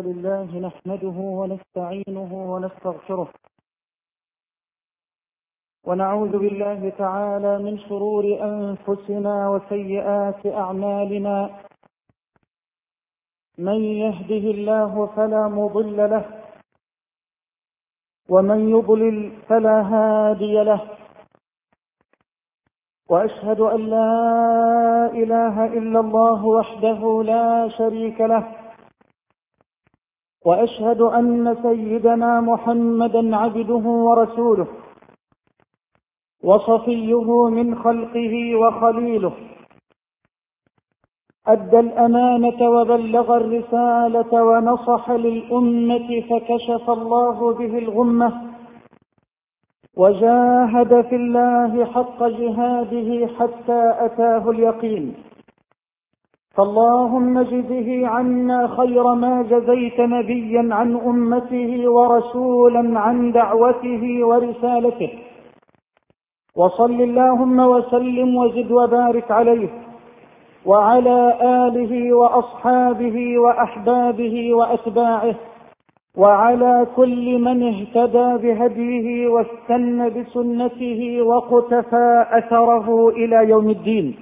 لله نحمده ونستعينه ونستغفره ونعوذ بالله تعالى من شرور أنفسنا وسيئات أعمالنا. من يهده الله فلا مضل له ومن يضلل فلا هادي له، وأشهد أن لا إله إلا الله وحده لا شريك له، وأشهد أن سيدنا محمدا عبده ورسوله وصفيه من خلقه وخليله، أدى الأمانة وبلغ الرسالة ونصح للأمة فكشف الله به الغمة، وجاهد في الله حق جهاده حتى أتاه اليقين. فاللهم اجزه عنا خير ما جزيت نبيا عن أمته ورسولا عن دعوته ورسالته، وصل اللهم وسلم وزد وبارك عليه وعلى آله وأصحابه وأحبابه وأتباعه وعلى كل من اهتدى بهديه واستنى بسنته وقتفى أثره إلى يوم الدين.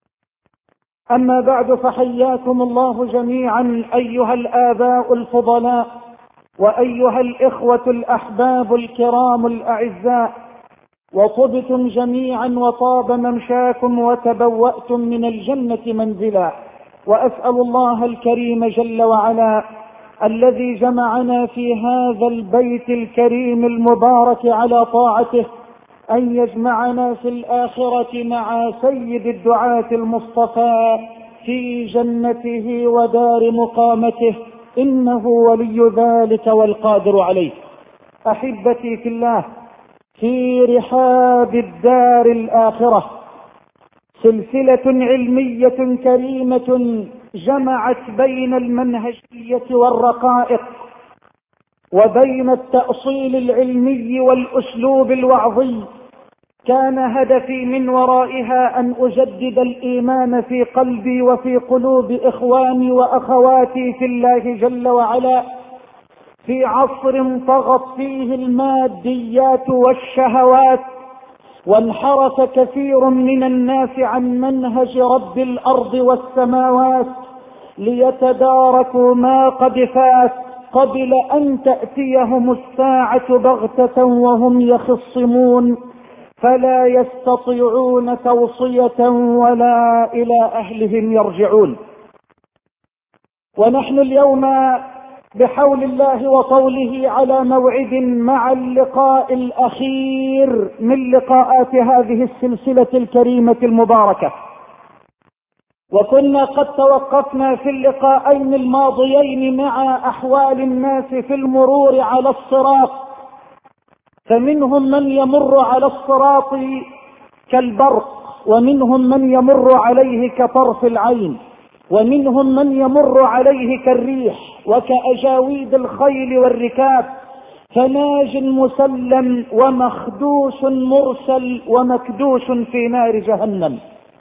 أما بعد، فحياكم الله جميعا أيها الآباء الفضلاء وأيها الإخوة الأحباب الكرام الأعزاء، وطبتم جميعا وطاب ممشاكم وتبوأتم من الجنة منزلا. وأسأل الله الكريم جل وعلا الذي جمعنا في هذا البيت الكريم المبارك على طاعته أن يجمعنا في الآخرة مع سيد الدعاة المصطفى في جنته ودار مقامته، إنه ولي ذلك والقادر عليه. أحبتي في الله، في رحاب الدار الآخرة سلسلة علمية كريمة جمعت بين المنهجية والرقائق وبين التأصيل العلمي والأسلوب الوعظي. كان هدفي من ورائها أن أجدد الإيمان في قلبي وفي قلوب إخواني وأخواتي في الله جل وعلا في عصر طغت فيه الماديات والشهوات، وانحرف كثير من الناس عن منهج رب الأرض والسماوات ليتداركوا ما قد فات قبل أن تأتيهم الساعة بغتة وهم يخصمون، فلا يستطيعون توصية ولا إلى أهلهم يرجعون. ونحن اليوم بحول الله وطوله على موعد مع اللقاء الأخير من لقاءات هذه السلسلة الكريمة المباركة. وكنا قد توقفنا في اللقاءين الماضيين مع أحوال الناس في المرور على الصراط، فمنهم من يمر على الصراط كالبرق، ومنهم من يمر عليه كطرف العين، ومنهم من يمر عليه كالريح وكأجاويد الخيل والركاب، فناج مسلم ومخدوش مرسل ومكدوش في نار جهنم.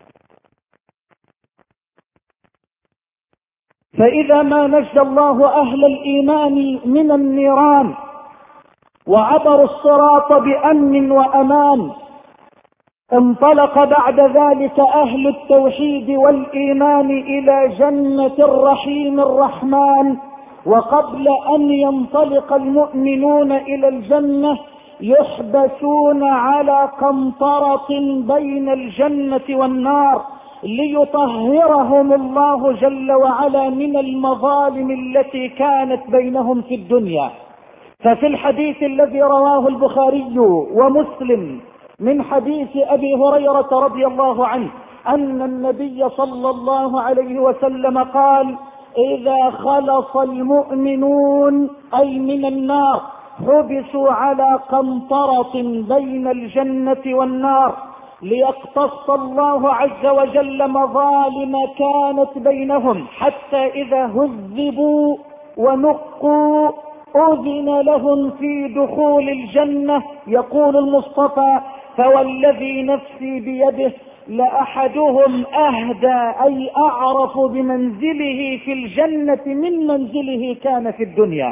فإذا ما نجى الله أهل الإيمان من النيران وعبروا الصراط بأمن وأمان، انطلق بعد ذلك أهل التوحيد والإيمان إلى جنة الرحيم الرحمن. وقبل أن ينطلق المؤمنون إلى الجنة يحبسون على قنطرة بين الجنة والنار ليطهرهم الله جل وعلا من المظالم التي كانت بينهم في الدنيا. ففي الحديث الذي رواه البخاري ومسلم من حديث أبي هريرة رضي الله عنه أن النبي صلى الله عليه وسلم قال: إذا خلص المؤمنون أي من النار حبسوا على قنطرة بين الجنة والنار ليقتص الله عز وجل مظالم كانت بينهم، حتى إذا هذبوا ونقوا أذن لهم في دخول الجنة. يقول المصطفى: فوالذي نفسي بيده لأحدهم أهدى أي أعرف بمنزله في الجنة من منزله كان في الدنيا.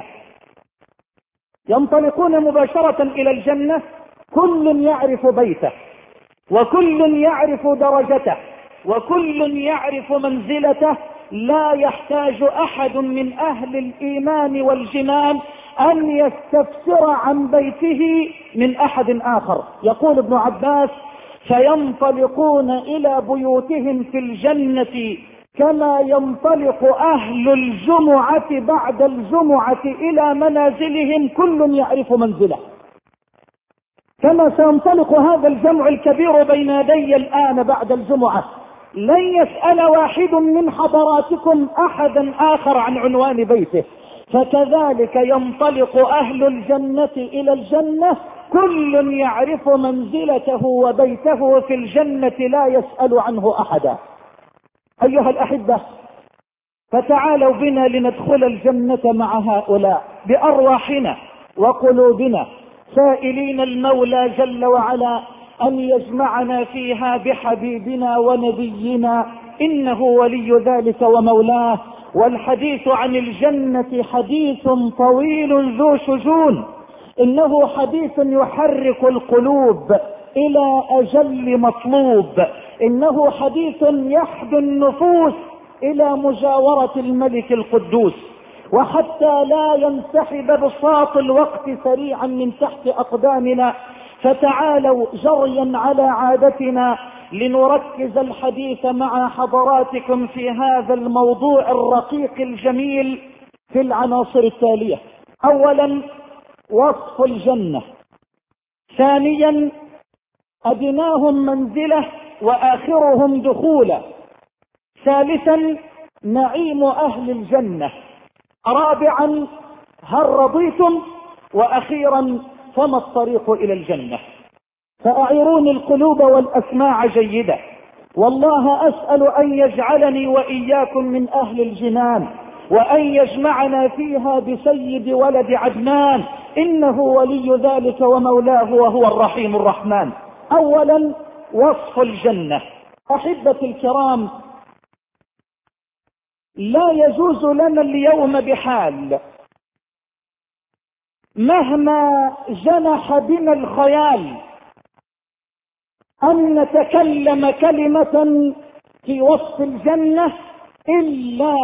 ينطلقون مباشرة إلى الجنة، كل يعرف بيته، وكل يعرف درجته، وكل يعرف منزلته. لا يحتاج أحد من أهل الإيمان والجنان أن يستفسر عن بيته من أحد آخر. يقول ابن عباس: فينطلقون إلى بيوتهم في الجنة كما ينطلق أهل الجمعة بعد الجمعة إلى منازلهم، كل يعرف منزله. كما سينطلق هذا الجمع الكبير بين يدي الآن بعد الجمعة، لن يسأل واحد من حضراتكم أحدا آخر عن عنوان بيته، فكذلك ينطلق أهل الجنة إلى الجنة، كل يعرف منزلته وبيته في الجنة لا يسأل عنه أحدا. أيها الأحبة، فتعالوا بنا لندخل الجنة مع هؤلاء بأرواحنا وقلوبنا، سائلين المولى جل وعلا أن يجمعنا فيها بحبيبنا ونبينا، إنه ولي ذلك ومولاه. والحديث عن الجنة حديث طويل ذو شجون، إنه حديث يحرك القلوب إلى أجل مطلوب، إنه حديث يحدو النفوس إلى مجاورة الملك القدوس. وحتى لا ينسحب بساط الوقت سريعا من تحت أقدامنا، فتعالوا جريا على عادتنا لنركز الحديث مع حضراتكم في هذا الموضوع الرقيق الجميل في العناصر التالية: أولا وصف الجنة، ثانيا أدناهم منزلة وآخرهم دخولا، ثالثا نعيم أهل الجنة، رابعا هل رضيتم، وأخيرا فما الطريق إلى الجنة. فأعيروني القلوب والأسماع جيدة، والله أسأل أن يجعلني وإياكم من أهل الجنان، وأن يجمعنا فيها بسيد ولد عدنان، إنه ولي ذلك ومولاه وهو الرحيم الرحمن. أولا وصف الجنة. أحبتي الكرام، لا يجوز لنا اليوم بحال مهما جنح بنا الخيال أن نتكلم كلمة في وصف الجنة إلا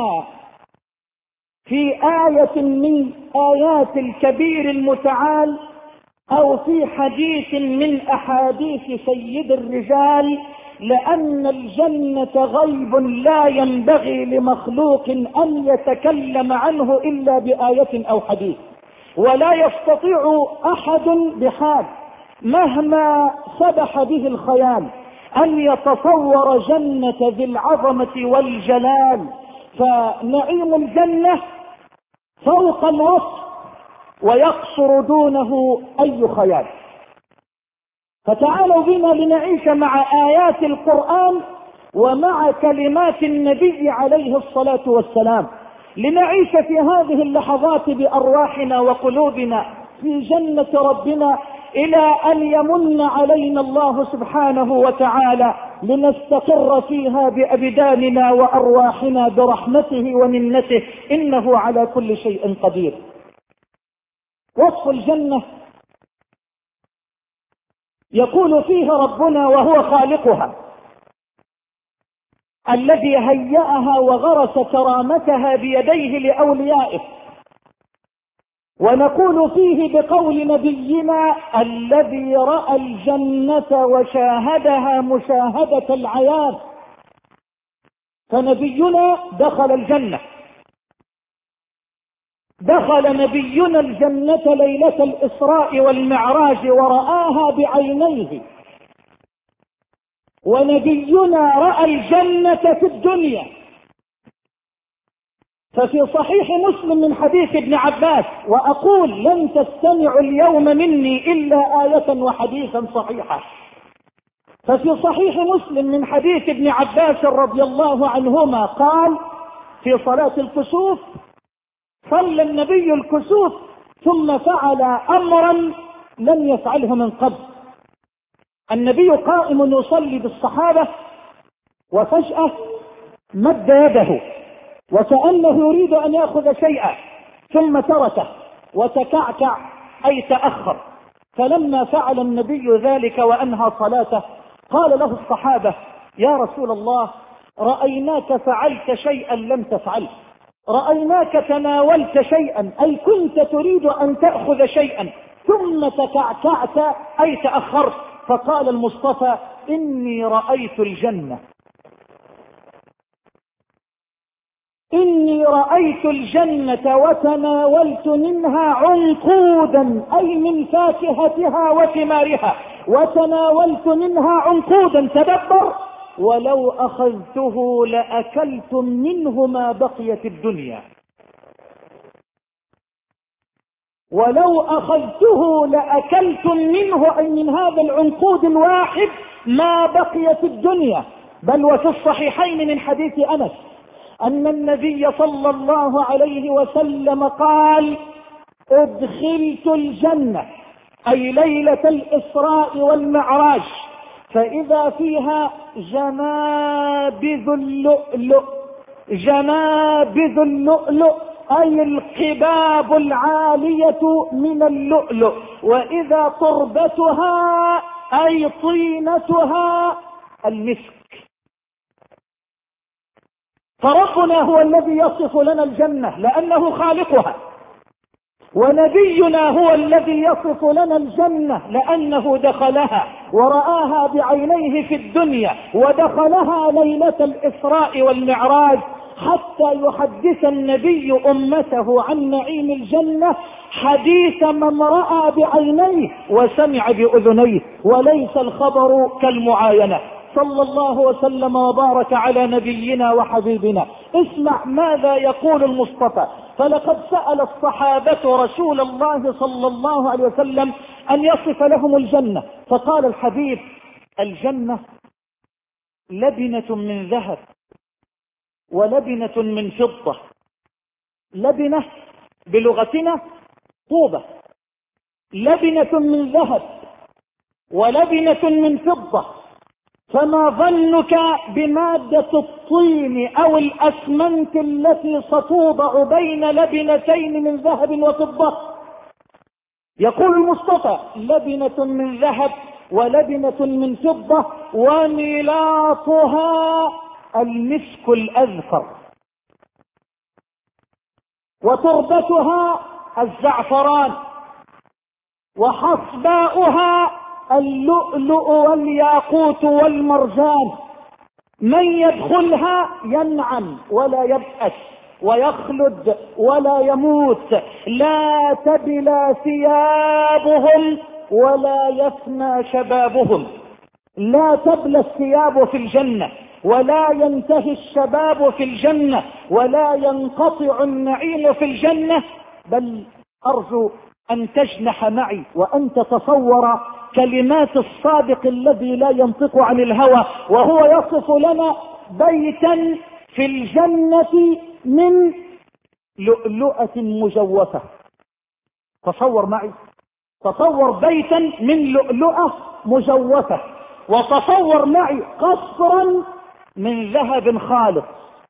في آية من آيات الكبير المتعال، أو في حديث من أحاديث سيد الرجال، لأن الجنة غيب لا ينبغي لمخلوق أن يتكلم عنه إلا بآية أو حديث. ولا يستطيع أحد بحال مهما سبح به الخيال أن يتصور جنة ذي العظمة والجلال. فنعيم الجنة فوق الوصف ويقصر دونه أي خيال. فتعالوا بنا لنعيش مع آيات القرآن ومع كلمات النبي عليه الصلاة والسلام، لنعيش في هذه اللحظات بأرواحنا وقلوبنا في جنة ربنا، إلى أن يمن علينا الله سبحانه وتعالى لنستقر فيها بأبداننا وأرواحنا برحمته ومنته، إنه على كل شيء قدير. وصف الجنة يقول فيه ربنا وهو خالقها الذي هيأها وغرس كرامتها بيديه لأوليائه، ونقول فيه بقول نبينا الذي رأى الجنة وشاهدها مشاهدة العيان. فنبينا دخل الجنة، دخل نبينا الجنة ليلة الإسراء والمعراج ورآها بعينيه، ونبينا رأى الجنة في الدنيا. ففي صحيح مسلم من حديث ابن عباس، وأقول لن تستمعوا اليوم مني إلا آية وحديثا صحيحا، ففي صحيح مسلم من حديث ابن عباس رضي الله عنهما قال في صلاة الكسوف: صلى النبي الكسوف ثم فعل أمرا لم يفعله من قبل، النبي قائم يصلي بالصحابة وفجأة مد يده وكأنه يريد أن يأخذ شيئا ثم تركه وتكعكع أي تأخر. فلما فعل النبي ذلك وأنهى صلاته قال له الصحابة: يا رسول الله، رأيناك فعلت شيئا لم تفعل، رأيناك تناولت شيئا أي كنت تريد أن تأخذ شيئا ثم تكعكعت أي تأخرت. فقال المصطفى: إني رأيت الجنة، إني رأيت الجنة وتناولت منها عنقودا أي من فاكهتها وثمارها، وتناولت منها عنقودا. تدبر: ولو أخذته لأكلتم منه ما بقيت الدنيا، ولو أخذته لأكلتم منه أي من هذا العنقود الواحد ما بقيت الدنيا. بل وفي الصحيحين من حديث أنس أن النبي صلى الله عليه وسلم قال: ادخلت الجنة أي ليلة الإسراء والمعراج فإذا فيها جنابذ اللؤلؤ، جنابذ اللؤلؤ أي القباب العالية من اللؤلؤ، وإذا تربتها أي طينتها المسك. فربنا هو الذي يصف لنا الجنة لأنه خالقها، ونبينا هو الذي يصف لنا الجنة لأنه دخلها ورآها بعينيه في الدنيا، ودخلها ليلة الإسراء والمعراج حتى يحدث النبي أمته عن نعيم الجنة حديث من رأى بعينيه وسمع بأذنيه، وليس الخبر كالمعاينة. صلى الله وسلم وبارك على نبينا وحبيبنا. اسمع ماذا يقول المصطفى: فلقد سأل الصحابة رسول الله صلى الله عليه وسلم أن يصف لهم الجنة، فقال الحبيب: الجنة لبنة من ذهب ولبنة من فضة. لبنة بلغتنا طوبة، لبنة من ذهب ولبنة من فضة. فما ظنك بمادة الطين أو الأسمنت التي ستوضع بين لبنتين من ذهب وفضة؟ يقول المصطفى: لبنة من ذهب ولبنة من فضة، وملاطها المسك الأذفر، وتربتها الزعفران، وحصباؤها اللؤلؤ والياقوت والمرجان. من يدخلها ينعم ولا يبأس ويخلد ولا يموت، لا تبلى ثيابهم ولا يفنى شبابهم. لا تبلى الثياب في الجنة، ولا ينتهي الشباب في الجنة، ولا ينقطع النعيم في الجنة. بل أرجو أن تجنح معي وأن تتصور كلمات الصادق الذي لا ينطق عن الهوى، وهو يصف لنا بيتا في الجنة من لؤلؤة مجوفة. تصور معي، تصور بيتا من لؤلؤة مجوفة، وتصور معي قصرا من ذهب خالص،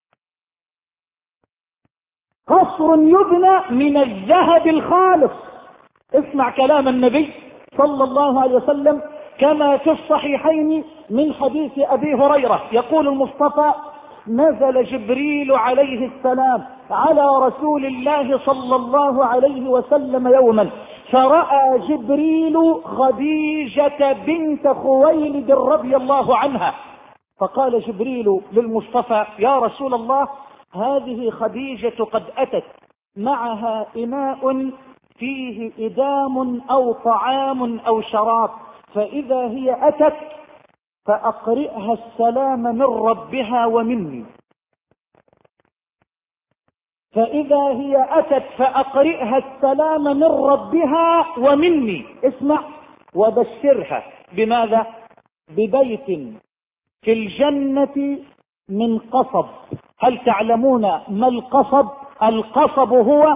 قصر يبنى من الذهب الخالص. اسمع كلام النبي صلى الله عليه وسلم كما في الصحيحين من حديث أبي هريرة. يقول المصطفى: نزل جبريل عليه السلام على رسول الله صلى الله عليه وسلم يوما، فرأى جبريل خديجة بنت خويلد رضي الله عنها، فقال جبريل للمصطفى: يا رسول الله، هذه خديجة قد أتت معها إناء فيه إدام أو طعام أو شراب، فإذا هي أتت فأقرئها السلام من ربها ومني. فإذا هي أتت فأقرئها السلام من ربها ومني. اسمع، وبشرها بماذا؟ ببيت في الجنة من قصب. هل تعلمون ما القصب؟ القصب هو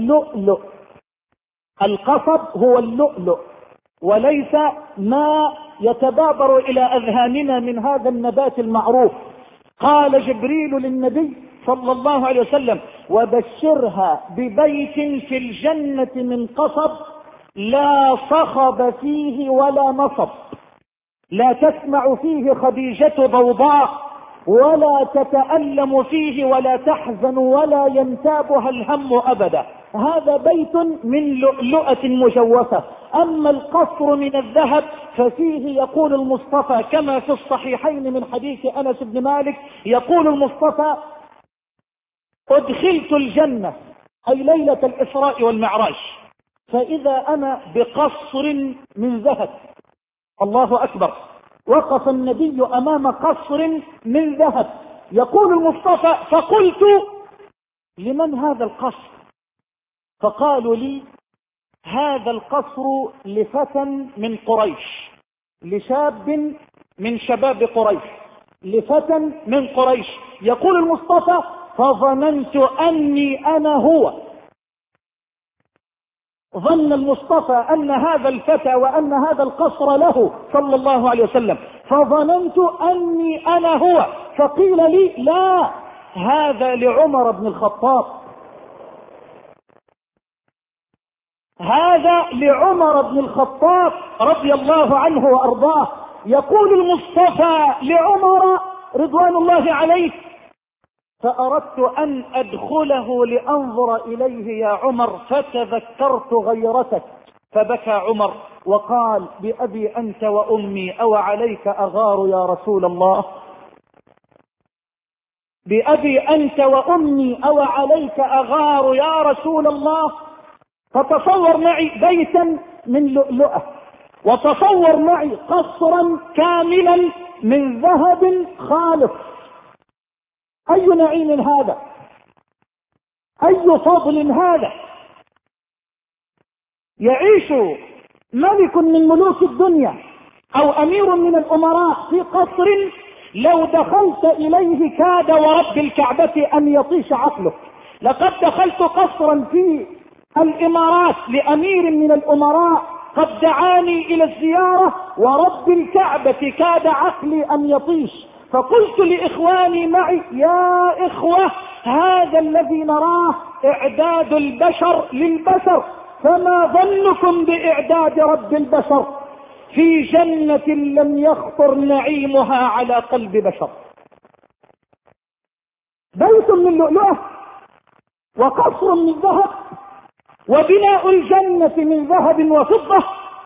اللؤلؤ، القصب هو اللؤلؤ، وليس ما يتبادر إلى أذهاننا من هذا النبات المعروف. قال جبريل للنبي صلى الله عليه وسلم: وبشرها ببيت في الجنة من قصب لا صخب فيه ولا نصب، لا تسمع فيه خديجة ضوضاء، ولا تتألم فيه ولا تحزن ولا ينتابها الهم أبدا. هذا بيت من لؤلؤة مجوفة. أما القصر من الذهب ففيه يقول المصطفى كما في الصحيحين من حديث أنس بن مالك، يقول المصطفى: أدخلت الجنة أي ليلة الإسراء والمعراج فإذا أنا بقصر من ذهب. الله أكبر. وقف النبي أمام قصر من ذهب. يقول المصطفى: فقلت: لمن هذا القصر؟ فقالوا لي: هذا القصر لفتى من قريش، لشاب من شباب قريش، لفتى من قريش. يقول المصطفى: فظننت أني أنا هو. ظن المصطفى أن هذا الفتى وأن هذا القصر له صلى الله عليه وسلم، فظننت أني أنا هو. فقيل لي: لا، هذا لعمر بن الخطاب، هذا لعمر بن الخطاب رضي الله عنه وأرضاه. يقول المصطفى لعمر رضوان الله عليه: فأردت أن أدخله لأنظر إليه يا عمر فتذكرت غيرتك. فبكى عمر وقال: بأبي أنت وأمي أو عليك أغار يا رسول الله، بأبي أنت وأمي أو عليك أغار يا رسول الله. فتصور معي بيتا من لؤلؤة، وتصور معي قصرا كاملا من ذهب خالص. أي نعيم هذا، أي فضل هذا. يعيش ملك من ملوك الدنيا أو أمير من الأمراء في قصر لو دخلت إليه كاد ورب الكعبة أن يطيش عقلك. لقد دخلت قصرا في الإمارات لأمير من الأمراء قد دعاني إلى الزيارة ورب الكعبة كاد عقلي أن يطيش. فقلت لإخواني معي: يا إخوة، هذا الذي نراه إعداد البشر للبشر، فما ظنكم بإعداد رب البشر في جنة لم يخطر نعيمها على قلب بشر. بيت من لؤلؤة وقصر من ذهب وبناء الجنة من ذهب وفضة.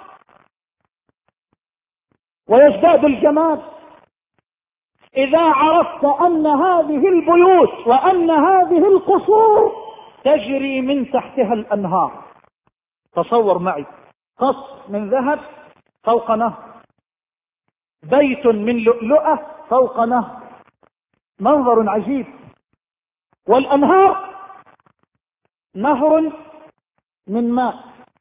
ويزداد الجمال إذا عرفت أن هذه البيوت وأن هذه القصور تجري من تحتها الأنهار. تصور معي قصر من ذهب فوق نهر، بيت من لؤلؤة فوق نهر، منظر عجيب. والأنهار: نهر من ماء،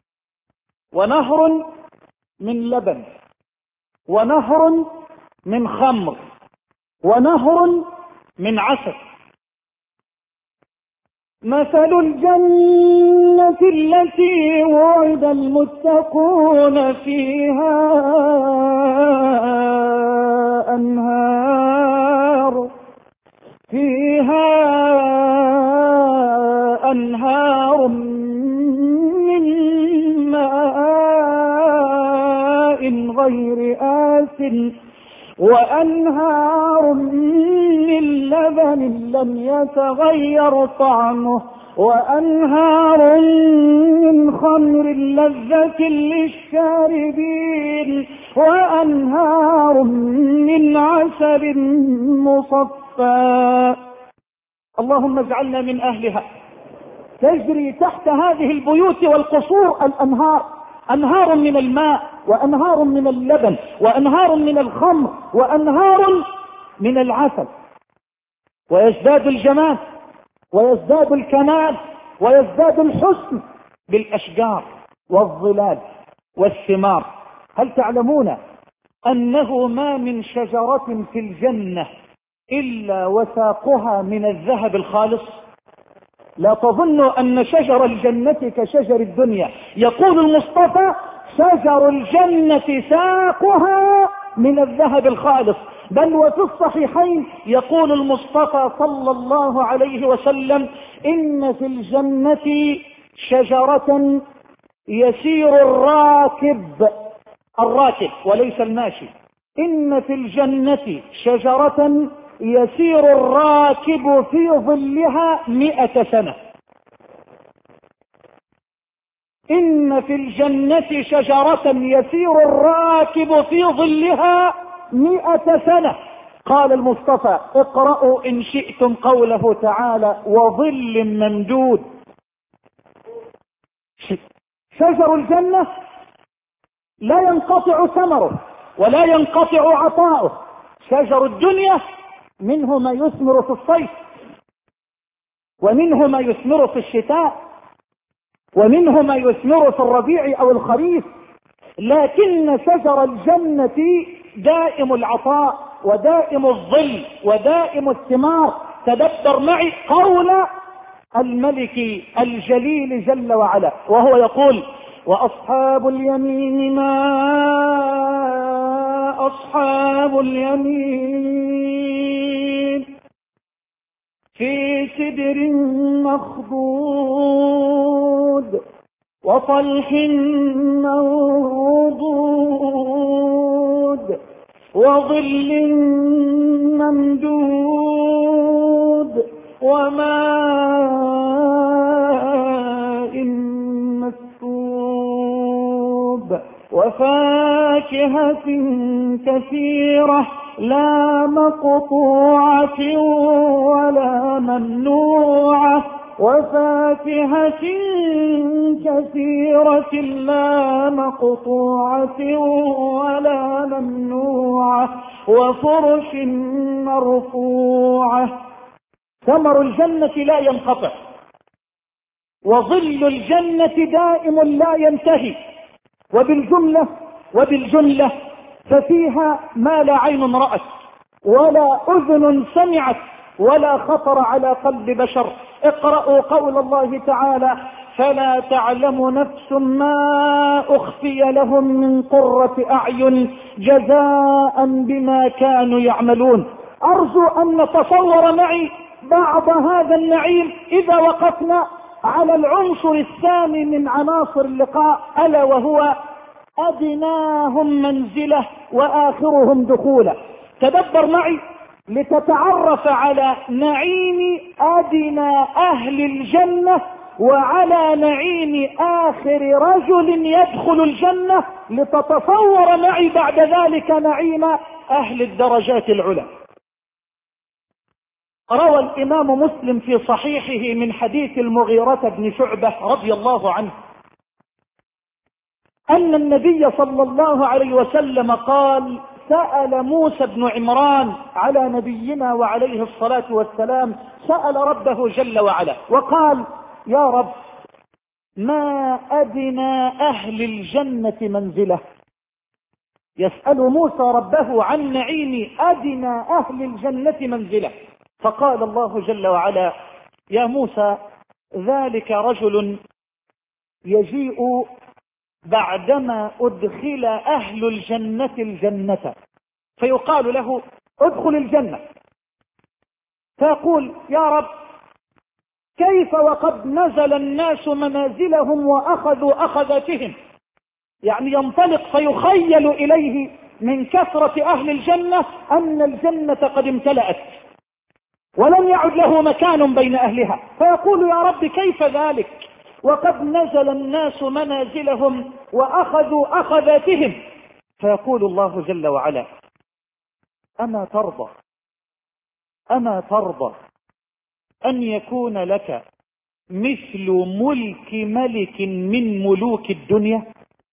ونهر من لبن، ونهر من خمر، ونهر من عسل. مثل الجنة التي وعد المتقون فيها أنهار من ماء غير آسٍ، وأنهار من لبن لم يتغير طعمه، وأنهار من خمر لذة للشاربين، وأنهار من عسل مصفى. اللهم اجعلنا من أهلها. تجري تحت هذه البيوت والقصور الأنهار، أنهار من الماء، وأنهار من اللبن، وأنهار من الخمر، وأنهار من العسل. ويزداد الجمال ويزداد الكمال ويزداد الحسن بالأشجار والظلال والثمار. هل تعلمون أنه ما من شجرة في الجنة إلا وساقها من الذهب الخالص؟ لا تظنوا أن شجر الجنة كشجر الدنيا. يقول المصطفى: شجر الجنة ساقها من الذهب الخالص. بل وفي الصحيحين يقول المصطفى صلى الله عليه وسلم: إن في الجنة شجرة يسير الراكب وليس الماشي، إن في الجنة شجرة يسير الراكب في ظلها 100 سنة. إن في الجنة شجرة يسير الراكب في ظلها 100 سنة. قال المصطفى: اقرأوا إن شئتم قوله تعالى: وظل ممدود. شجر الجنة لا ينقطع ثمره ولا ينقطع عطاؤه. شجر الدنيا منه ما يثمر في الصيف، ومنه ما يثمر في الشتاء، ومنه ما يثمر في الربيع او الخريف، لكن شجر الجنة دائم العطاء ودائم الظل ودائم الثمار. تدبر معي قول الملك الجليل جل وعلا وهو يقول: وأصحاب اليمين ما أصحاب اليمين في سدر مخضود وطلح منضود وظل ممدود وماء مسكوب وفاكهة كثيرة لا مقطوعة ولا ممنوعة وفاكهة كثيرة لا مقطوعة ولا ممنوعة وفرش مرفوعة. ثمر الجنة لا ينقطع، وظل الجنة دائم لا ينتهي. وبالجملة ففيها ما لا عين رأت ولا أذن سمعت ولا خطر على قلب بشر. اقرأوا قول الله تعالى: فلا تعلم نفس ما أخفي لهم من قرة أعين جزاء بما كانوا يعملون. أرجو أن نتصور معي بعض هذا النعيم إذا وقفنا على العنصر الثاني من عناصر اللقاء، ألا وهو أدناهم منزلة وآخرهم دخولا. تدبر معي لتتعرف على نعيم أدنى أهل الجنة وعلى نعيم آخر رجل يدخل الجنة، لتتصور معي بعد ذلك نعيم أهل الدرجات العلى. روى الإمام مسلم في صحيحه من حديث المغيرة بن شعبة رضي الله عنه أن النبي صلى الله عليه وسلم قال: سأل موسى بن عمران على نبينا وعليه الصلاة والسلام، سأل ربه جل وعلا وقال: يا رب، ما أدنى أهل الجنة منزلة؟ يسأل موسى ربه عن نعيم أدنى أهل الجنة منزلة. فقال الله جل وعلا: يا موسى، ذلك رجل يجيء بعدما أدخل أهل الجنة الجنة فيقال له: ادخل الجنة. فيقول: يا رب، كيف وقد نزل الناس منازلهم وأخذوا أخذاتهم؟ يعني ينطلق فيخيل إليه من كثرة أهل الجنة أن الجنة قد امتلأت ولم يعد له مكان بين أهلها. فيقول: يا رب، كيف ذلك وقد نزل الناس منازلهم وأخذوا أخذاتهم؟ فيقول الله جل وعلا: أما ترضى أن يكون لك مثل ملك ملك من ملوك الدنيا؟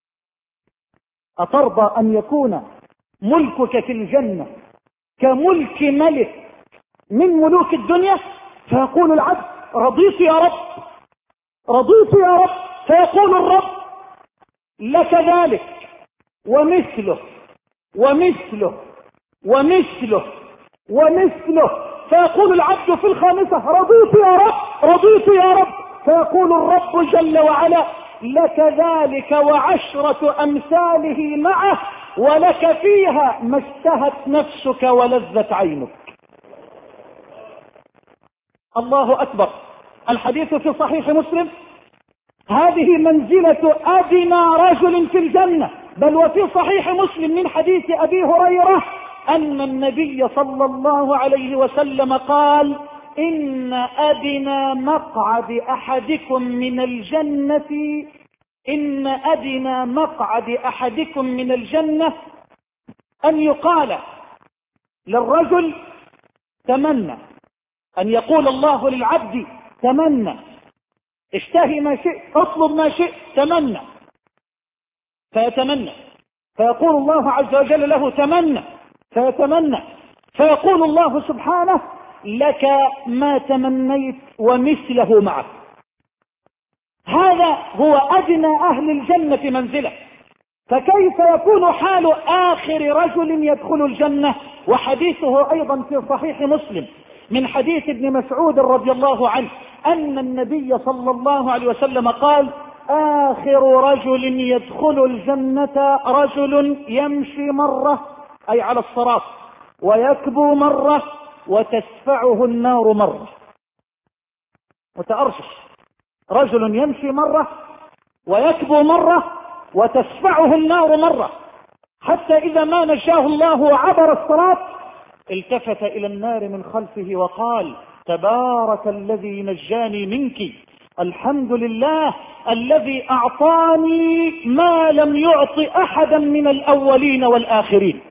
أترضى أن يكون ملكك في الجنة كملك ملك من ملوك الدنيا؟ فيقول العبد: رضيت يا رب، رضيت يا رب. فيقول الرب: لك ذلك ومثله ومثله ومثله ومثله. فيقول العبد في الخامسة: رضيت يا رب، رضيت يا رب. فيقول الرب جل وعلا: لك ذلك وعشرة أمثاله معه ولك فيها ما اشتهت نفسك ولذت عينك. الله أكبر. الحديث في صحيح مسلم. هذه منزلة أدنى رجل في الجنة. بل وفي صحيح مسلم من حديث أبي هريرة أن النبي صلى الله عليه وسلم قال: إن أدنى مقعد أحدكم من الجنة إن أدنى مقعد أحدكم من الجنة أن يقال للرجل تمنى، أن يقول الله للعبد تمنى، اشتهي ما شئت، اطلب ما شئت، تمنى، فيتمنى، فيقول الله عز وجل له تمنى، فيتمنى، فيقول الله سبحانه: لك ما تمنيت ومثله معك. هذا هو أدنى أهل الجنة منزلة. فكيف يكون حال آخر رجل يدخل الجنة؟ وحديثه أيضا في صحيح مسلم من حديث ابن مسعود رضي الله عنه أن النبي صلى الله عليه وسلم قال: آخر رجل يدخل الجنة رجل يمشي مرة، أي على الصراط، ويكبو مرة، وتسفعه النار مرة. متأرشش. رجل يمشي مرة ويكبو مرة وتسفعه النار مرة، حتى إذا ما نجاه الله وعبر الصراط التفت إلى النار من خلفه وقال: تبارك الذي نجاني منك، الحمد لله الذي أعطاني ما لم يعط أحدا من الأولين والآخرين.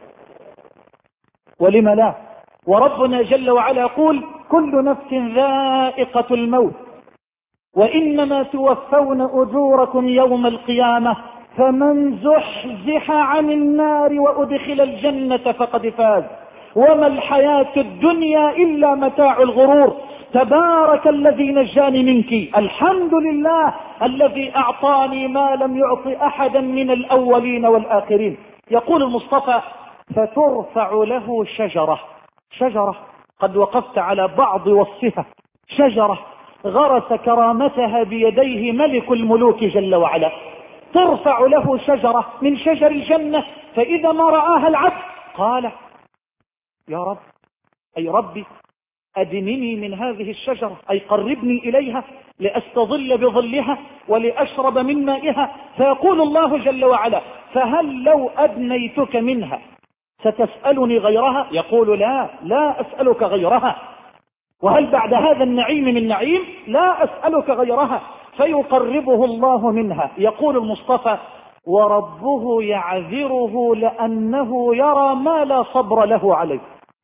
ولم لا؟ وربنا جل وعلا يقول: كل نفس ذائقة الموت وإنما توفون أجوركم يوم القيامة فمن زحزح عن النار وأدخل الجنة فقد فاز وما الحياة الدنيا إلا متاع الغرور. تبارك الذي نجاني منك، الحمد لله الذي أعطاني ما لم يعط أحدا من الأولين والآخرين. يقول المصطفى: فترفع له شجرة قد وقفت على بعض وصفها، شجرة غرس كرامتها بيديه ملك الملوك جل وعلا، ترفع له شجرة من شجر الجنة، فإذا ما رآها العبد قال: يا رب، أي ربي، أدنني من هذه الشجرة، أي قربني إليها لأستظل بظلها ولأشرب من مائها. فيقول الله جل وعلا: فهل لو أدنيتك منها ستسألني غيرها؟ يقول: لا أسألك غيرها. وهل بعد هذا النعيم من نعيم؟ لا أسألك غيرها. فيقربه الله منها. يقول المصطفى: وربه يعذره لأنه يرى ما لا صبر له عليه.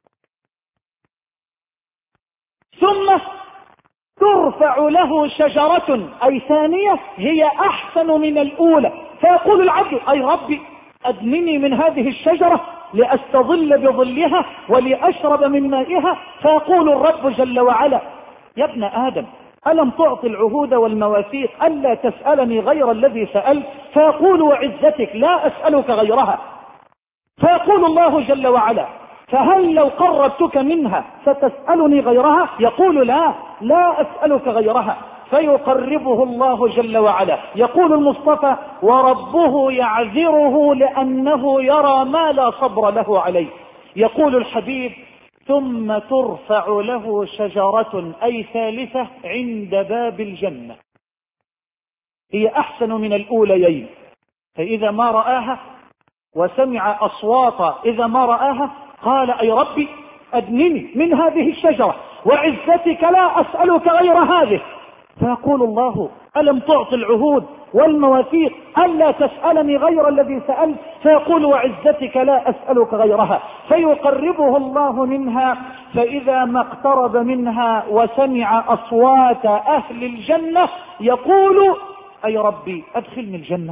ثم ترفع له شجرة، أي ثانية، هي أحسن من الأولى، فيقول العبد: أي ربي، أدنني من هذه الشجرة لأستظل بظلها ولأشرب من مائها. فيقول الرب جل وعلا: يا ابن آدم، ألم تعطي العهود والمواثيق ألا تسألني غير الذي سألت؟ فيقول: وعزتك لا أسألك غيرها. فيقول الله جل وعلا: فهل لو قربتك منها ستسألني غيرها؟ يقول: لا أسألك غيرها. فيقربه الله جل وعلا. يقول المصطفى: وربه يعذره لأنه يرى ما لا صبر له عليه. يقول الحبيب: ثم ترفع له شجرة، أي ثالثة، عند باب الجنة، هي أحسن من الأوليين. فإذا ما رآها وسمع أصوات إذا ما رآها قال: أي ربي، أدنني من هذه الشجرة، وعزتك لا أسألك غير هذه. فيقول الله: ألم تعطي العهود والمواثيق ألا تسألني غير الذي سألت؟ فيقول: وعزتك لا أسألك غيرها. فيقربه الله منها، فإذا ما اقترب منها وسمع أصوات أهل الجنة يقول: أي ربي، أدخلني الجنة،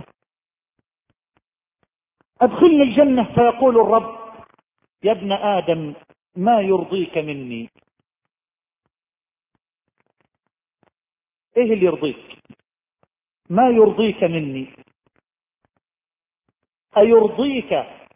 أدخلني الجنة. فيقول الرب: يا ابن آدم، ما يرضيك مني؟ ايه اللي يرضيك؟ ما يرضيك مني؟ أيرضيك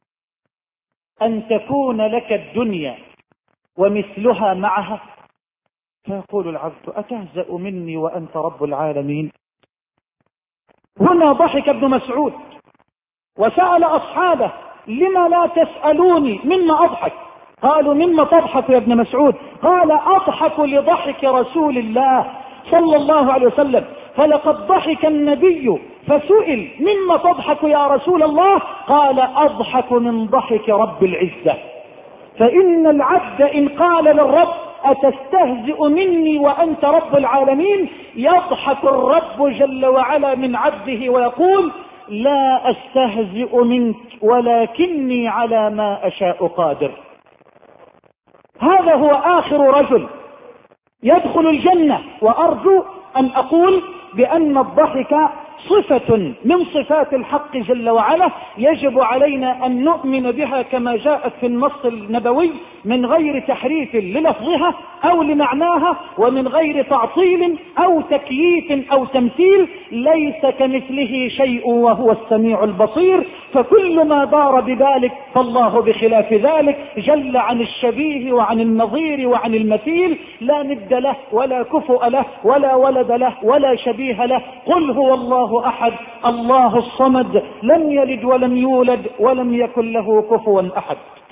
أن تكون لك الدنيا ومثلها معها؟ فيقول العبد: أتهزأ مني وأنت رب العالمين؟ هنا ضحك ابن مسعود وسأل أصحابه: لما لا تسألوني مما أضحك؟ قالوا: مما تضحك يا ابن مسعود؟ قال: أضحك لضحك رسول الله صلى الله عليه وسلم، فلقد ضحك النبي فسئل: مما تضحك يا رسول الله؟ قال: أضحك من ضحك رب العزة. فإن العبد إن قال للرب: أتستهزئ مني وأنت رب العالمين، يضحك الرب جل وعلا من عبده ويقول: لا أستهزئ منك ولكني على ما أشاء قادر. هذا هو آخر رجل يدخل الجنة. وأرجو أن أقول بأن الضحك صفة من صفات الحق جل وعلا، يجب علينا أن نؤمن بها كما جاءت في النص النبوي من غير تحريف للفظها أو لمعناها، ومن غير تعطيل أو تكييف أو تمثيل. ليس كمثله شيء وهو السميع البصير، فكل ما دار بذلك فالله بخلاف ذلك، جل عن الشبيه وعن النظير وعن المثيل، لا ند له ولا كفؤ له ولا ولد له ولا شبيه له. قل هو الله أحد الله الصمد لم يلد ولم يولد ولم يكن له كفوا أحد.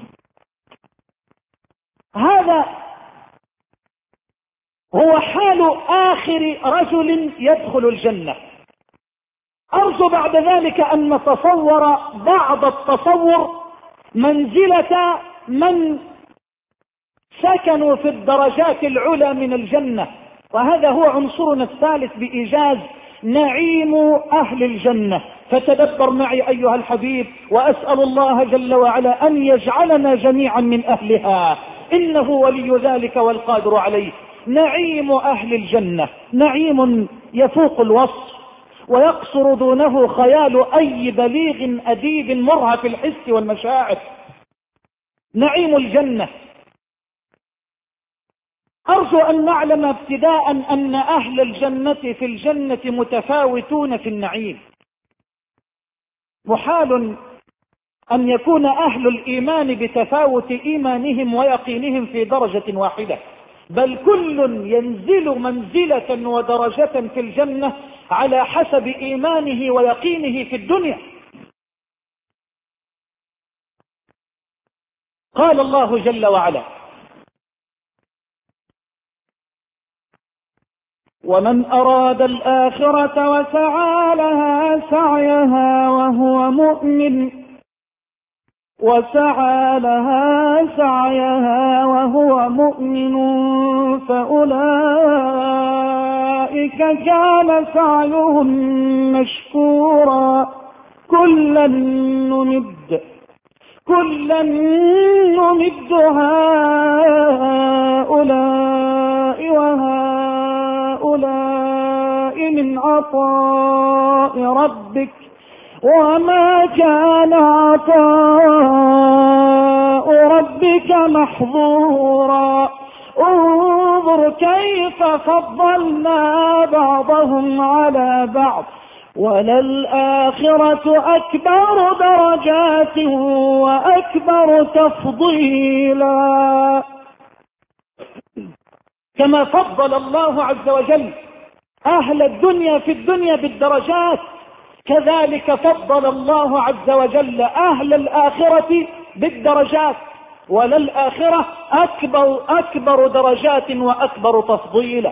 هذا هو حال آخر رجل يدخل الجنة. أرجو بعد ذلك أن نتصور بعض التصور منزلة من سكنوا في الدرجات العلى من الجنة، وهذا هو عنصرنا الثالث بإيجاز: نعيم أهل الجنة. فتدبر معي أيها الحبيب، وأسأل الله جل وعلا أن يجعلنا جميعا من أهلها، إنه ولي ذلك والقادر عليه. نعيم أهل الجنة نعيم يفوق الوصف، ويقصر دونه خيال أي بليغ أديب مرهف الحس والمشاعر. نعيم الجنة. أرجو أن نعلم ابتداء أن أهل الجنة في الجنة متفاوتون في النعيم. محال أن يكون أهل الإيمان بتفاوت إيمانهم ويقينهم في درجة واحدة، بل كل ينزل منزلة ودرجة في الجنة على حسب إيمانه ويقينه في الدنيا. قال الله جل وعلا: ومن أراد الآخرة وسعى لها سعيها وهو مؤمن فأولئك كان سعيهم مشكورا. كلا نمد هؤلاء وهؤلاء من عطاء ربك وما كان عطاء ربك محظورا. انظر كيف فضلنا بعضهم على بعض وللآخرة أكبر درجات وأكبر تفضيلا. كما فضل الله عز وجل أهل الدنيا في الدنيا بالدرجات، كذلك فضل الله عز وجل أهل الآخرة بالدرجات، وللآخرة أكبر درجات وأكبر تفضيلا.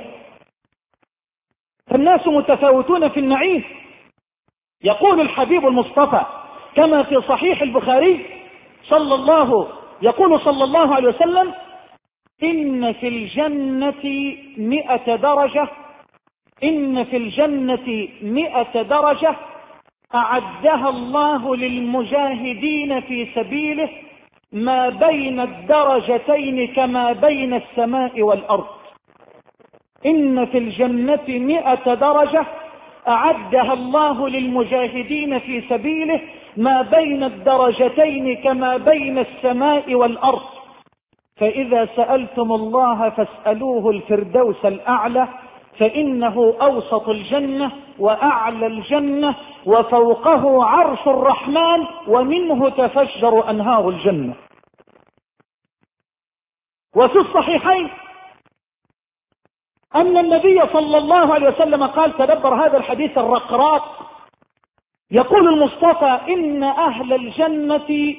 فالناس متفاوتون في النعيم. يقول الحبيب المصطفى كما في صحيح البخاري يقول صلى الله عليه وسلم: إن في الجنة 100 درجة أعدها الله للمجاهدين في سبيله ما بين الدرجتين كما بين السماء والأرض. إن في الجنة 100 درجة أعدها الله للمجاهدين في سبيله ما بين الدرجتين كما بين السماء والأرض. فإذا سألتم الله فاسألوه الفردوس الأعلى، فإنه أوسط الجنة وأعلى الجنة وفوقه عرش الرحمن ومنه تفجر أنهار الجنة. وفي الصحيحين أن النبي صلى الله عليه وسلم قال: تدبر هذا الحديث الرقراق يقول المصطفى إن أهل الجنة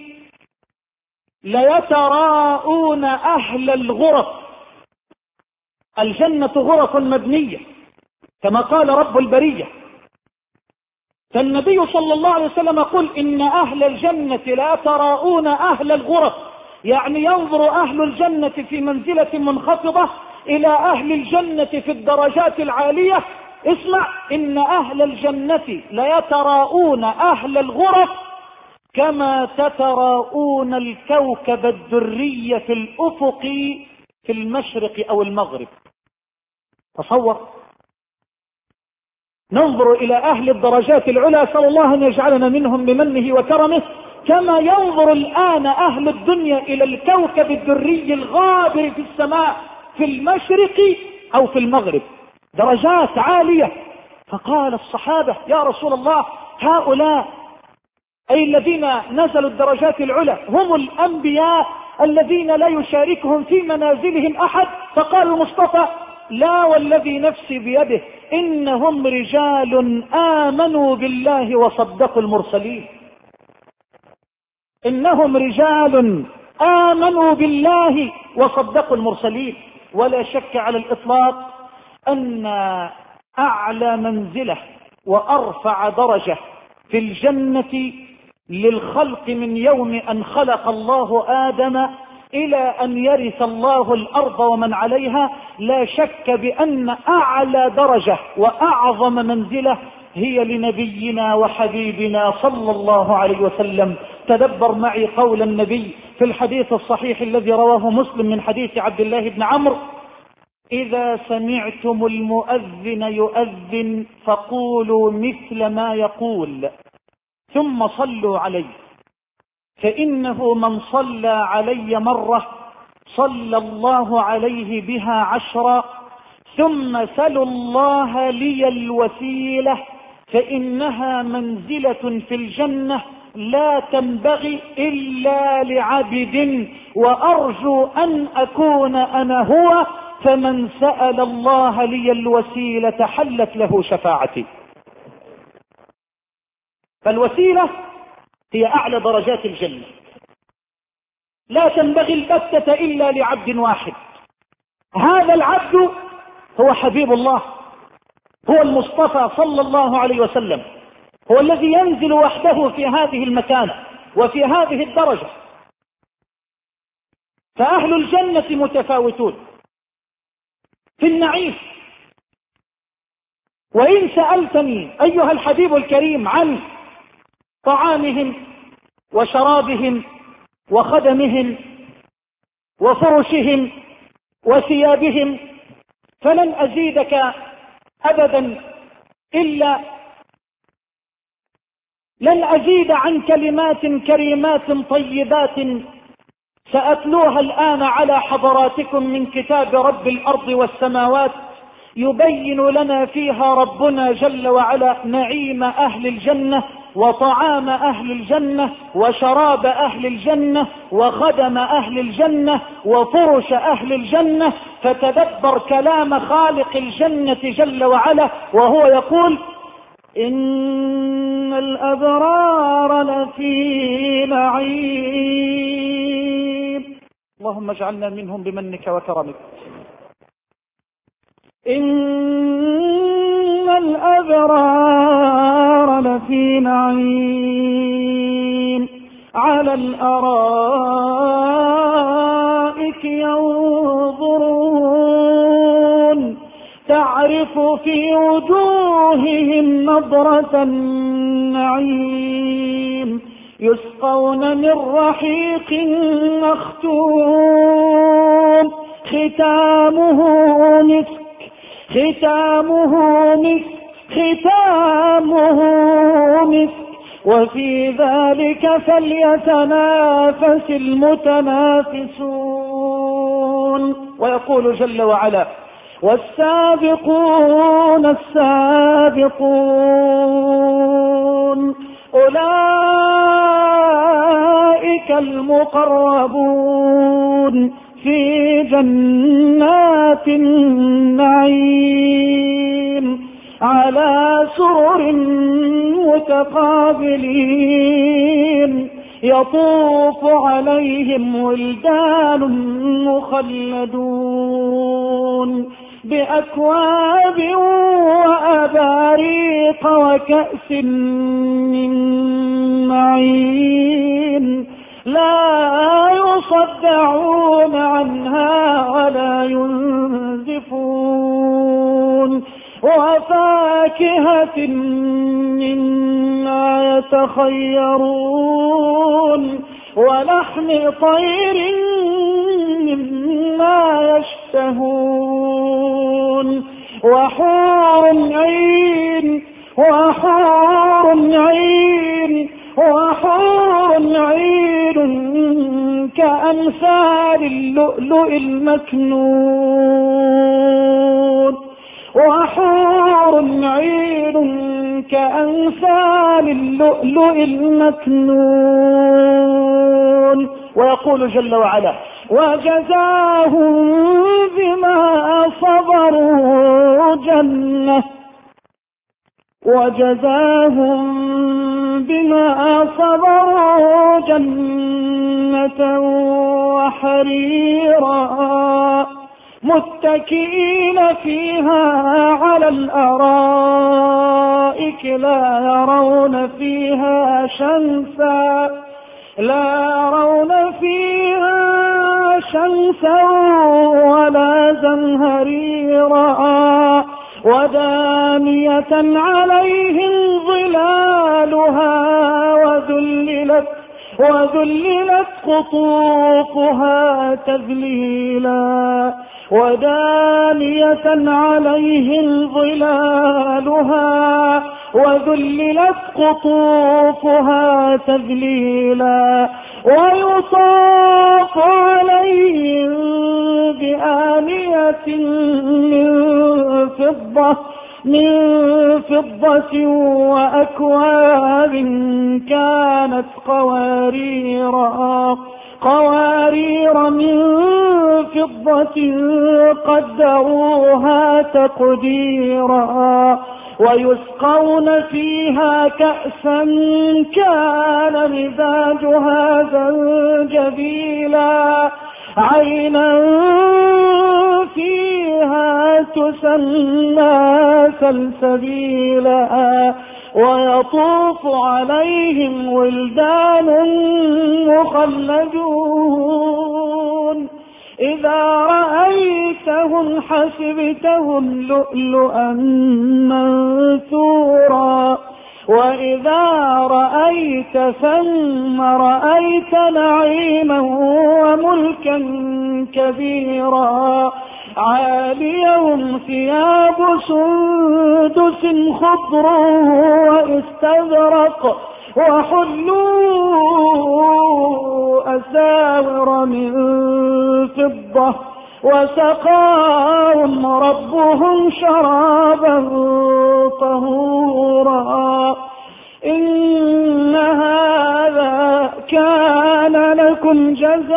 ليتراءون أهل الغرف. الجنة غرف مبنية كما قال رب البرية، فالنبي صلى الله عليه وسلم يقول إن أهل الجنة ليتراءون أهل الغرف، يعني ينظر أهل الجنة في منزلة منخفضة إلى أهل الجنة في الدرجات العالية. اسمع، إن أهل الجنة ليتراءون أهل الغرف كما تتراءون الكوكب الدري في الأفق في المشرق أو المغرب. تصور، ننظر إلى أهل الدرجات العلى، أسأل الله أن يجعلنا منهم بمنه وكرمه، كما ينظر الآن أهل الدنيا إلى الكوكب الدري الغابر في السماء في المشرق أو في المغرب، درجات عالية. فقال الصحابة يا رسول الله هؤلاء أي الذين نزلوا الدرجات العلى هم الأنبياء الذين لا يشاركهم في منازلهم أحد؟ فقال المصطفى لا والذي نفسي بيده إنهم رجال آمنوا بالله وصدقوا المرسلين. إنهم رجال آمنوا بالله وصدقوا المرسلين. ولا شك على الإطلاق أن أعلى منزلة وأرفع درجة في الجنة للخلق من يوم أن خلق الله آدم إلى أن يرث الله الأرض ومن عليها، لا شك بأن أعلى درجة وأعظم منزلة هي لنبينا وحبيبنا صلى الله عليه وسلم. تدبر معي قول النبي في الحديث الصحيح الذي رواه مسلم من حديث عبد الله بن عمرو: إذا سمعتم المؤذن يؤذن فقولوا مثل ما يقول ثم صلوا عليه، فإنه من صلى علي مرة صلى الله عليه بها 10، ثم سلوا الله لي الوسيلة فإنها منزلة في الجنة لا تنبغي إلا لعبد، وأرجو أن أكون أنا هو، فمن سأل الله لي الوسيلة حلت له شفاعتي. فالوسيلة هي أعلى درجات الجنة، لا تنبغي البتة إلا لعبد واحد. هذا العبد هو حبيب الله، هو المصطفى صلى الله عليه وسلم، هو الذي ينزل وحده في هذه المكانة وفي هذه الدرجة. فأهل الجنة متفاوتون في النعيم. وإن سألتني أيها الحبيب الكريم عن طعامهم وشرابهم وخدمهم وفرشهم وثيابهم فلن أزيدك أبدا إلا لن أزيد عن كلمات كريمات طيبات سأتلوها الآن على حضراتكم من كتاب رب الأرض والسماوات، يبين لنا فيها ربنا جل وعلا نعيم أهل الجنة وطعام أهل الجنة وشراب أهل الجنة وخدم أهل الجنة وفرش أهل الجنة. فتدبر كلام خالق الجنة جل وعلا وهو يقول: إن الأبرار لفي نعيم. اللهم اجعلنا منهم بمنك وكرمك. إن الأبرار لفي نعيم على الأرائك ينظرون تعرف في وجوههم نضرة النعيم يسقون من رحيق مختوم ختامه مسك وفي ذلك فليتنافس المتنافسون. ويقول جل وعلا: والسابقون السابقون أولئك المقربون في جنات النعيم على سرر متقابلين يطوف عليهم ولدان مخلدون بأكواب وأباريق وكأس من معين لا يصدعون عنها ولا ينزفون وفاكهة مما يتخيرون ولحم طير مما يشتهون وحور عين كأمثال اللؤلؤ المكنون وحور عين كأمثال اللؤلؤ المكنون. ويقول جل وعلا وجزاهم بما صبروا جنة وحريرا متكئين فيها على الأرائك لا يرون فيها شمسا ولا زمهريرا ودانية عليهم ظلالها وذللت قطوفها تذليلا ودانية عليهم ظلالها وذللت قطوفها تذليلا ويطاف عليهم بآنية من فضة وأكواب كانت قوارير من فضة قدروها تقديرا ويسقون فيها كأسا كان مزاجها زنجبيلا عينا فيها تسمى سلسبيلا ويطوف عليهم ولدان مخلدون إذا رأيتهم حسبتهم لؤلؤا منثورا وإذا رأيت ثم رأيت نعيما وملكا كبيرا عاليهم ثياب سندس خضر واستبرق وحلوا أساور من فضة وسقاهم ربهم شرابا طهورا إن هذا كان لكم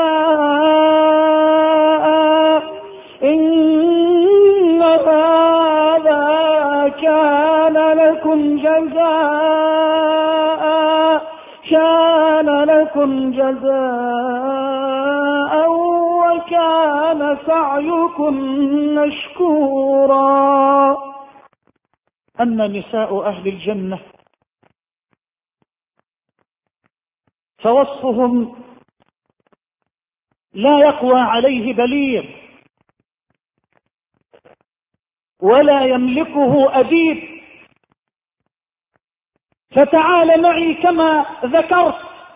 جزاء وكان سعيكم مشكورا. أما نساء أهل الجنة فوصفهم لا يقوى عليه بليغ ولا يملكه أديب. فتعال معي كما ذكرت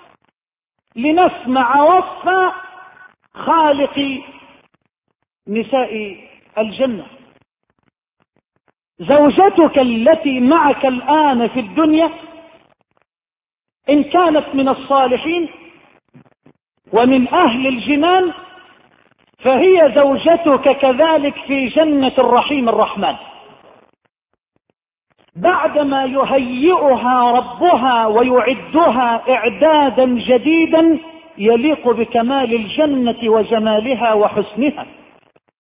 لنسمع وصف خالق نساء الجنة. زوجتك التي معك الآن في الدنيا إن كانت من الصالحين ومن أهل الجنان فهي زوجتك كذلك في جنة الرحيم الرحمن، بعدما يهيئها ربها ويعدها إعدادا جديدا يليق بكمال الجنة وجمالها وحسنها.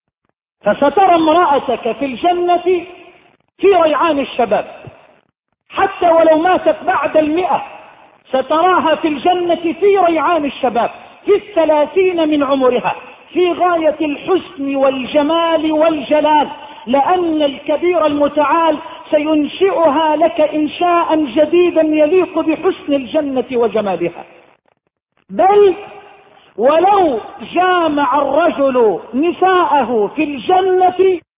فسترى امرأتك في الجنة في ريعان الشباب، حتى ولو ماتت بعد 100 ستراها في الجنة في ريعان الشباب، في 30 من عمرها، في غاية الحسن والجمال والجلال، لأن الكبير المتعال سينشئها لك إنشاء جديدا يليق بحسن الجنة وجمالها. بل ولو جامع الرجل نساءه في الجنة